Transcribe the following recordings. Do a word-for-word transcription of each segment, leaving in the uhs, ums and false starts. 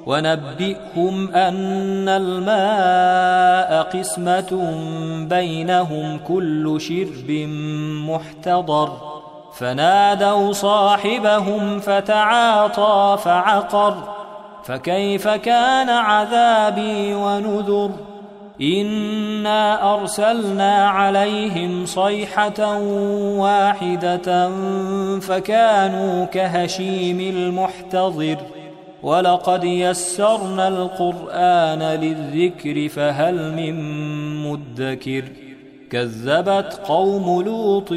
ونبئهم أن الماء قسمة بينهم كل شرب محتضر فنادوا صاحبهم فتعاطى فعقر فكيف كان عذابي ونذر إنا أرسلنا عليهم صيحة واحدة فكانوا كهشيم المحتضر ولقد يسرنا القرآن للذكر فهل من مدكر كذبت قوم لوط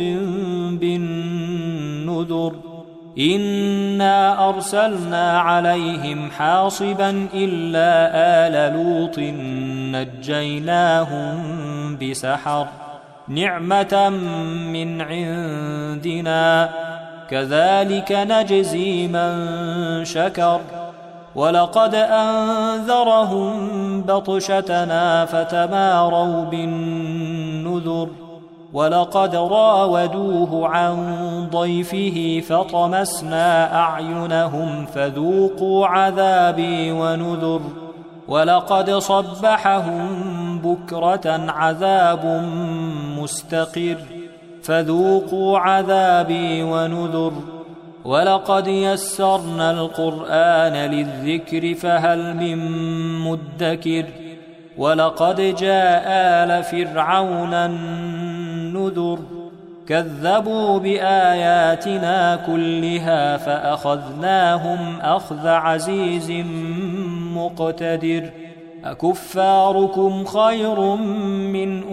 بالنذر إنا أرسلنا عليهم حاصبا إلا آل لوط نجيناهم بسحر نعمة من عندنا كذلك نجزي من شكر ولقد أنذرهم بطشتنا فتماروا بالنذر ولقد راودوه عن ضيفه فطمسنا أعينهم فذوقوا عذابي ونذر ولقد صبحهم بكرة عذاب مستقر فذوقوا عذابي ونذر ولقد يسرنا القرآن للذكر فهل من مدكر ولقد جاء آل فرعون النذر كذبوا بآياتنا كلها فأخذناهم أخذ عزيز مقتدر أكفاركم خير من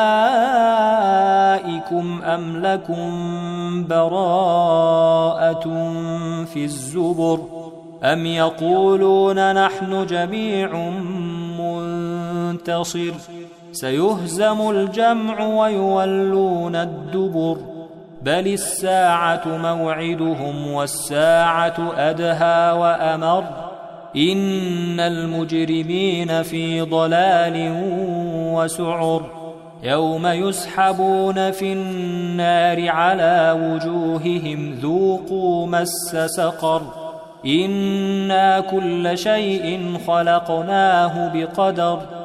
أولئكم أم لكم براءة في الزبر أم يقولون نحن جميع منتصر سيهزم الجمع ويولون الدبر بل الساعة موعدهم والساعة أدهى وأمر إن المجرمين في ضلال وسعر يوم يسحبون في النار على وجوههم ذوقوا مس سقر إنا كل شيء خلقناه بقدر